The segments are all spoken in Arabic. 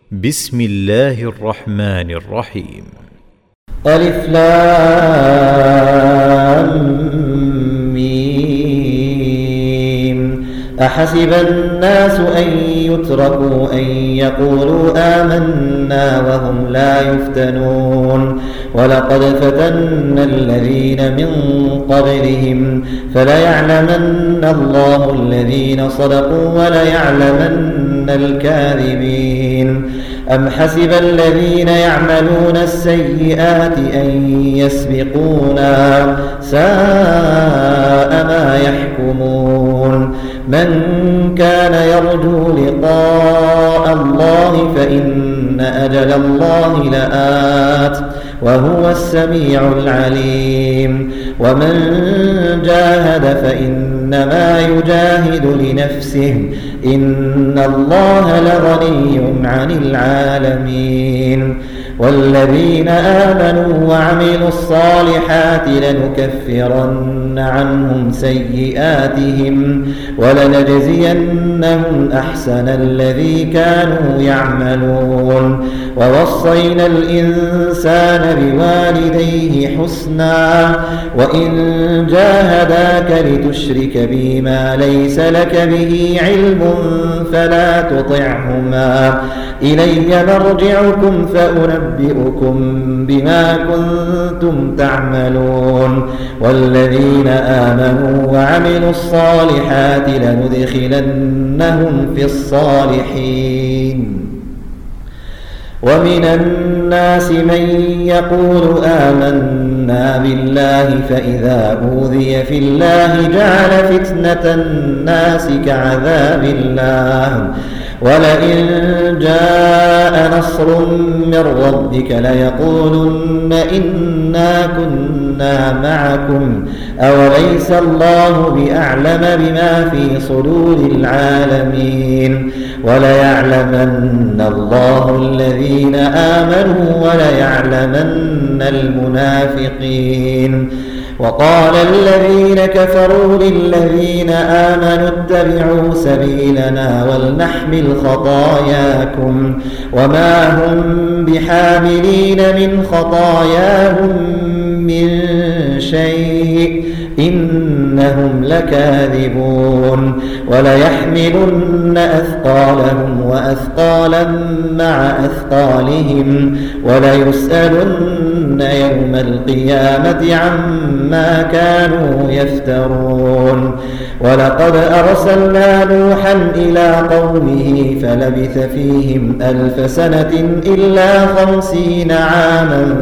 بسم الله الرحمن الرحيم. ألف لام ميم. أحسب الناس أن يتركوا أن يقولوا آمنا وهم لا يفتنون ولقد فتنا الذين من قبلهم فليعلمن الله الذين صدقوا وليعلمن الكاذبين. أم حسب الذين يعملون السيئات أن يسبقونا ساء ما يحكمون. من كان يرجو لقاء الله فإن أجل الله لآت وهو السميع العليم. ومن جاهد فإنما يجاهد لنفسه إن الله لغني عن العالمين. والذين آمنوا وعملوا الصالحات لنكفرن عنهم سيئاتهم ولنجزينهم أحسن الذي كانوا يعملون. ووصينا الإنسان بوالديه حسنا وإن جاهداك لتشرك بما ليس لك به علم فلا تطعهما إلي مرجعكم فأنبئكم بما كنتم تعملون. والذين آمنوا وعملوا الصالحات لندخلنهم في الصالحين. ومن الناس من يقول آمنا بالله فإذا أوذي في الله جعل فتنة الناس كعذاب الله ولئن جاء نصر من ربك ليقولن إنا كنا معكم أوليس الله بأعلم بما في صدور العالمين. وليعلمن الله الذين آمنوا وليعلمن المنافقين. وقال الذين كفروا للذين آمنوا اتبعوا سبيلنا ولنحمل خطاياكم وما هم بحاملين من خطاياهم من شيء إنهم لكاذبون. وليحملن أثقالهم وأثقالا مع أثقالهم وليسألن يوم القيامة عما كانوا يفترون. ولقد أرسلنا نوحا إلى قومه فلبث فيهم 1000 سنة إلا 50 عاما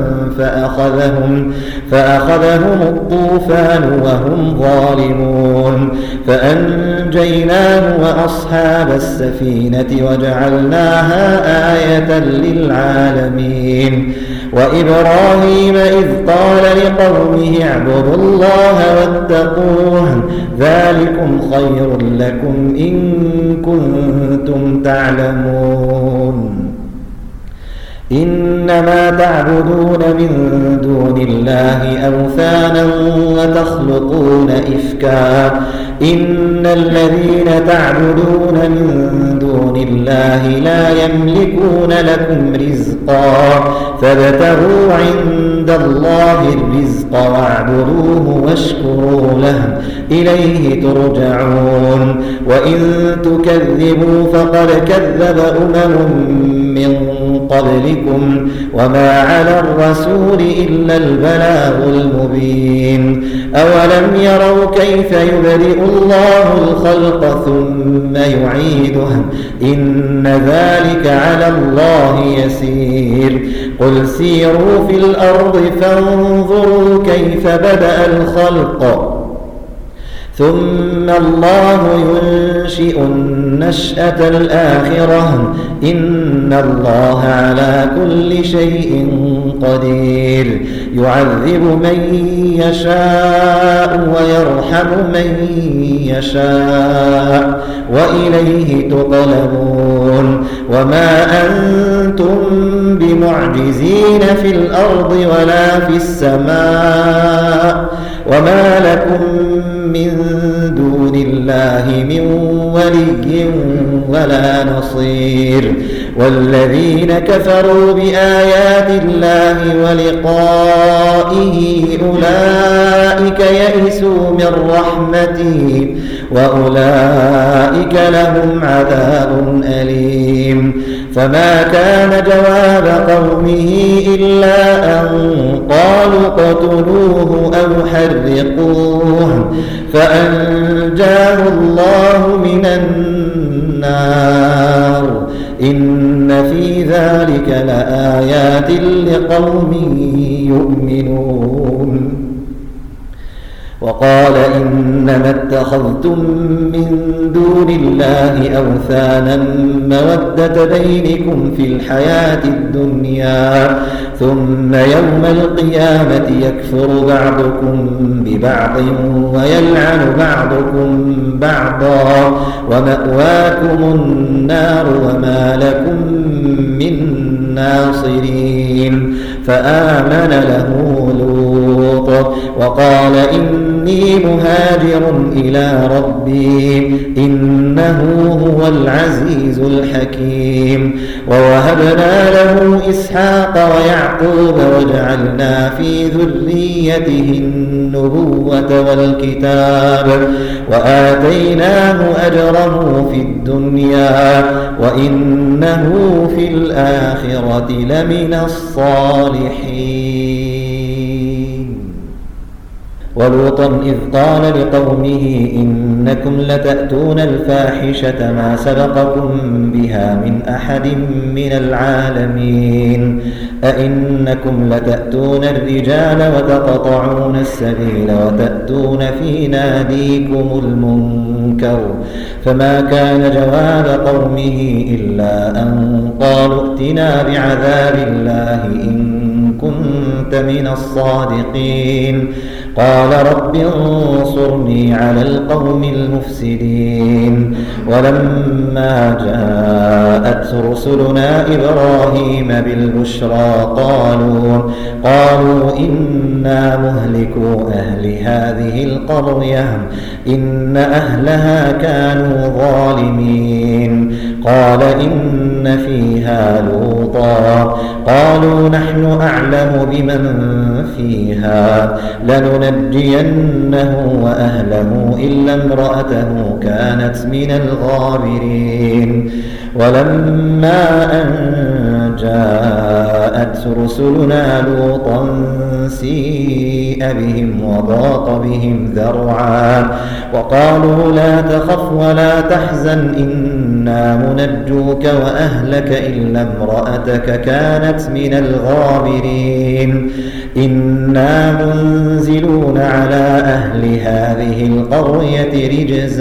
فأخذهم الطوفان وهم ظالمون فأنجيناه وأصحاب السفينة وجعلناها آية للعالمين. وإبراهيم إذ قال لقومه اعبدوا الله واتقوه ذلكم خير لكم إن كنتم تعلمون. إنما تعبدون من دون الله أوثانا وتخلقون إفكا إن الذين تعبدون من دون الله لا يملكون لكم رزقا فابتغوا عند الله الرزق واعبدوه واشكروا له إليه ترجعون. وإن تكذبوا فقد كذب من قبلكم وما على الرسول إلا البلاغ المبين. أولم يروا كيف يبدئ الله الخلق ثم يعيده إن ذلك على الله يسير. قل سيروا في الأرض فانظروا كيف بدأ الخلق ثم الله ينشئ النشأة الآخرة إن الله على كل شيء قدير. يعذب من يشاء ويرحم من يشاء وإليه تقلبون. وما أنتم بمعجزين في الأرض ولا في السماء وما لكم من دون الله من ولي ولا نصير. والذين كفروا بآيات الله ولقائه أولئك يئسوا من رحمته وأولئك لهم عذاب أليم. فما كان جواب قومه إلا أن قالوا اقتلوه أو حرقوه فأنجاه الله من النار. إن في ذلك لآيات لقوم يؤمنون. وقال إنما اتخذتم من دون الله أوثانا مودة بينكم في الحياة الدنيا ثم يوم القيامة يكفر بعضكم ببعض ويلعن بعضكم بعضا ومأواكم النار وما لكم من ناصرين. فآمن له لوط وقال إني مهاجر إلى ربي إنه هو العزيز الحكيم. ووهبنا له إسحاق ويعقوب وجعلنا في ذريته النبوة والكتاب وآتيناه أجره في الدنيا وإنه في الآخرة لمن الصالحين. ولوطا إذ قال لقومه إنكم لتأتون الفاحشة ما سبقكم بها من أحد من العالمين أئنكم لتأتون الرجال وتقطعون السبيل وتأتون في ناديكم المنكر. فما كان جواب قومه إلا أن قالوا ائتنا بعذاب الله إن كنت من الصادقين. قال رب انصرني على القوم المفسدين. ولما جاءت رسلنا إبراهيم بالبشرى قالوا إنا مهلكو أهل هذه القرية إن أهلها كانوا ظالمين. قال إن فيها لوطا قالوا نحن أعلم بمن فيها لننجينه وأهله إلا امرأته كانت من الغابرين. ولما أن جاءت رسلنا لوطا سيء بهم وضاق بهم ذرعا وقالوا لا تخف ولا تحزن إنا منجوك وأهلك إلا امرأتك كانت من الغابرين. إنا منزلون على أهل هذه القرية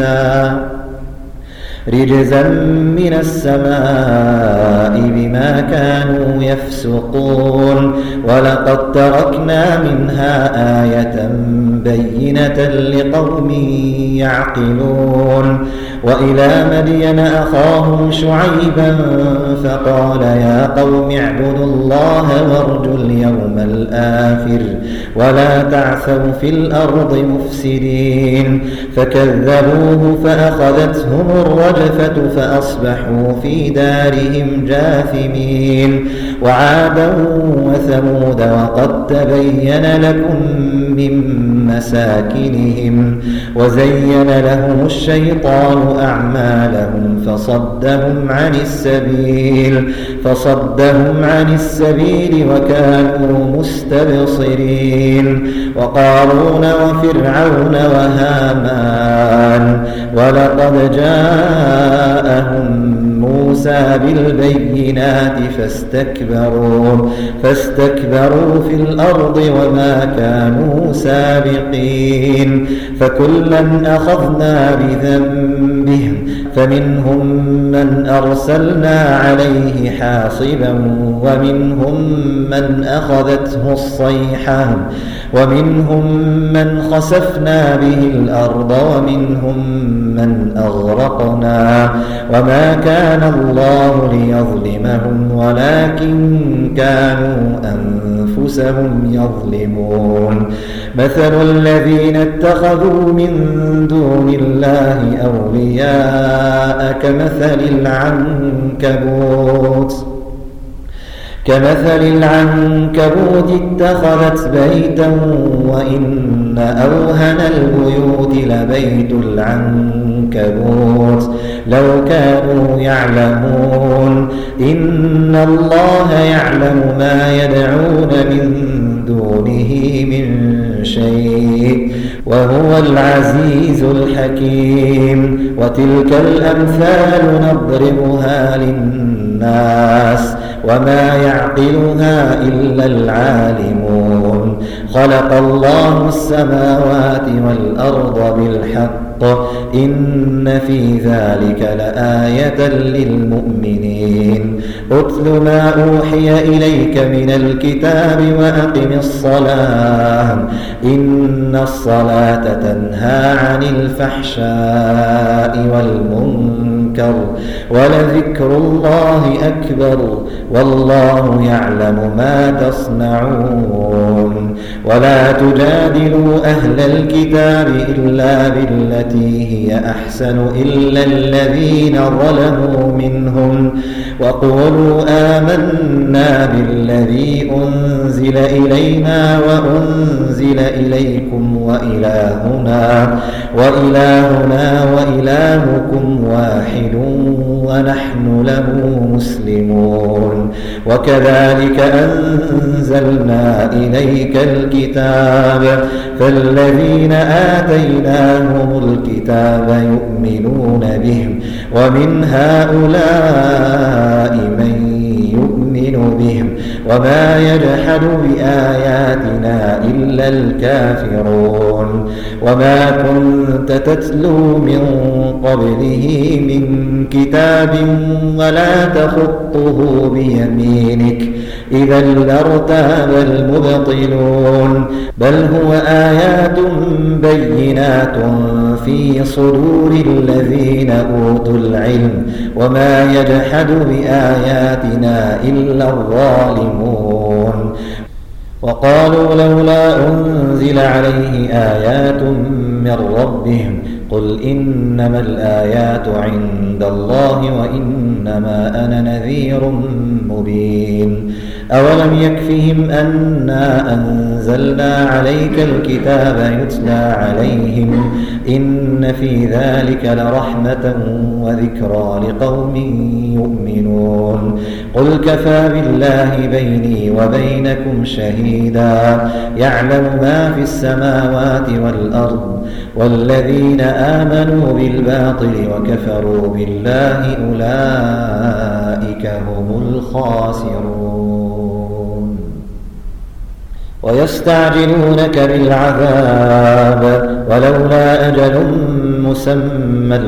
رجزا من السماء بما كانوا يفسقون. ولقد تركنا منها آية بينة لقوم يعقلون. وإلى مدين أخاهم شعيبا فقال يا قوم اعبدوا الله وارجوا اليوم الآخر ولا تعثوا في الأرض مفسدين. فكذبوه فأخذتهم الرجفة فأصبحوا في دارهم جاثمين. وعادا وثمود وقد تبين لكم من مساكنهم وزين لهم الشيطان أعمالهم فصدهم عن السبيل وكانوا مستبصرين. وقارون وفرعون وهامان ولقد جاءهم موسى بالبينات فاستكبروا في الأرض وما كانوا سابقين. فكلا أخذنا بذنبه فمنهم من أرسلنا عليه حاصبا ومنهم من أخذته الصيحة ومنهم من خسفنا به الأرض ومنهم من أغرقنا وما كان الله ليظلمهم ولكن كانوا أنفسهم يظلمون مثل الذين اتخذوا من دون الله أولياء كمثل العنكبوت اتخذت بيتا وإن أوهن البيوت لبيت العنكبوت لو كانوا يعلمون إن الله يعلم ما يدعون من دونه من شيء وهو العزيز الحكيم وتلك الأمثال نضربها للناس وما يعقلها إلا العالمون خلق الله السماوات والأرض بالحق إن في ذلك لآية للمؤمنين أتل ما أوحي إليك من الكتاب وأقم الصلاة إن الصلاة تنهى عن الفحشاء والمنكر ولذكر الله أكبر والله يعلم ما تصنعون ولا تجادلوا أهل الكتاب إلا بالتي هي أحسن إلا الذين ظلموا منهم وقولوا آمنا بالذي أنزل إلينا وأنزل إليكم وإلهنا وإلهكم واحد ونحن له مسلمون وكذلك أنزلنا إليك الكتاب فالذين آتيناهم الكتاب يؤمنون به ومن هؤلاء من يؤمن بهم وما يجحد بآياتنا إلا الكافرون وما كنت تتلو من قبله من كتاب ولا تخطه بيمينك إذا لارتاب المبطلون بل هو آيات بينات في صدور الذين أوتوا العلم وما يجحد بآياتنا إلا الظالمون وقالوا لولا أنزل عليه آيات من ربهم قل إنما الآيات عند الله وإنما أنا نذير مبين أولم يكفهم أنا أنزلنا عليك الكتاب يتلى عليهم إن في ذلك لرحمة وذكرى لقوم يؤمنون قل كفى بالله بيني وبينكم شهيدا يعلم ما في السماوات والأرض والذين آمنوا بالباطل وكفروا بالله أولئك هم الخاسرون ويستعجلونك بالعذاب ولولا أجل مسمى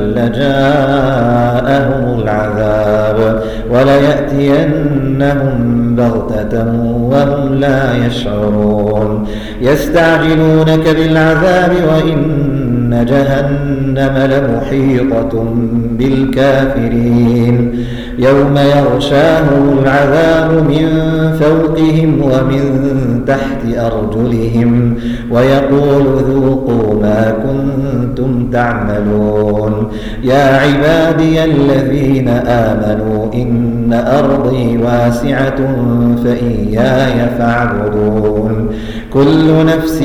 لجاءهم العذاب وليأتينهم بغتة وهم لا يشعرون يستعجلونك بالعذاب وإن جهنم لمحيطة بالكافرين يوم يغشاهم العذاب من فوقهم ومن تحت أرجلهم ويقول ذوقوا ما كنتم تعملون يا عبادي الذين آمنوا إن أرضي واسعة فإياي فاعبدون كل نفس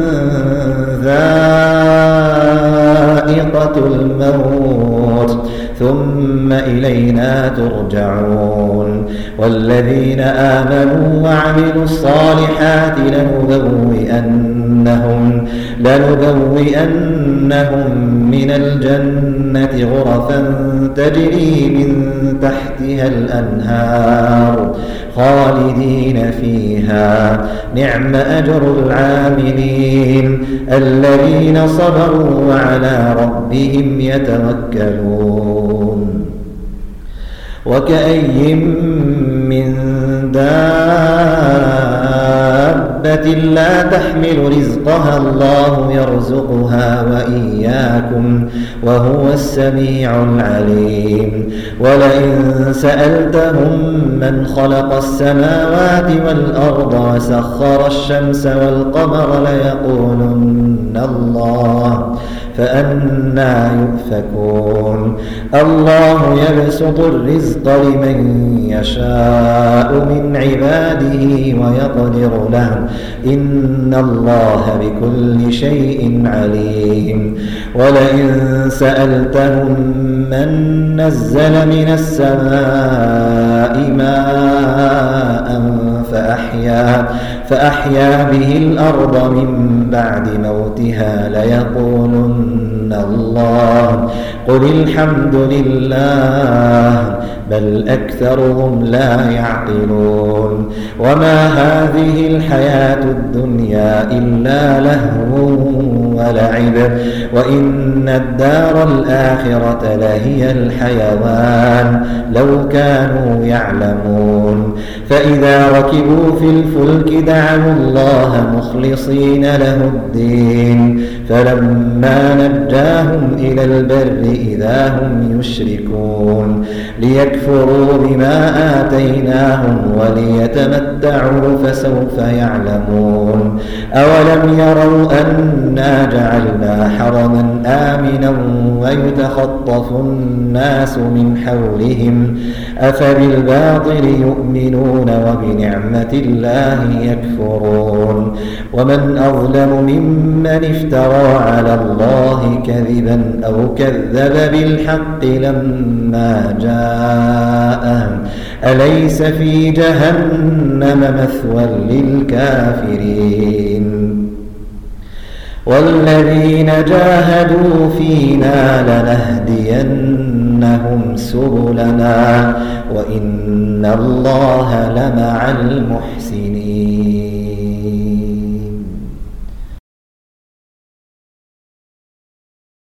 ذائقة الموت ثم إلينا ترجعون والذين آمنوا وعملوا الصالحات لنبوئنهم من الجنة غرفا تجري من تحتها الأنهار خالدين فيها نعم أجر العاملين الذين صبروا وعلى ربهم يتوكلون وكأي من دابة لا تحمل رزقها الله يرزقها وإياكم وهو السميع العليم ولئن سألتهم من خلق السماوات والأرض وسخر الشمس والقمر ليقولن الله فأنى يؤفكون الله يبسط الرزق لمن يشاء من عباده ويقدر له إن الله بكل شيء عليم ولئن سألتهم من نزل من السماء ماء فأحيا به الأرض من بعد موتها ليقولن الله قل الحمد لله بل أكثرهم لا يعقلون وما هذه الحياة الدنيا إلا لهو ولعب وإن الدار الآخرة لهي الحيوان لو كانوا يعلمون فإذا ركبوا في الفلك دعوا الله مخلصين له الدين فلما نجاهم إلى البر إذا هم يشركون ليكفروا بما آتيناهم وليتمتعوا فسوف يعلمون أولم يروا أنا جعلنا حرما آمنا ويتخطف الناس من حولهم أفبالباطل يؤمنون وبنعمة الله يكفرون ومن أظلم ممن افترى على الله كذبا أو كذب بالحق لما جاءه أليس في جهنم مثوى للكافرين والذين جاهدوا فينا لنهدينهم سبلنا وإن الله لمع المحسنين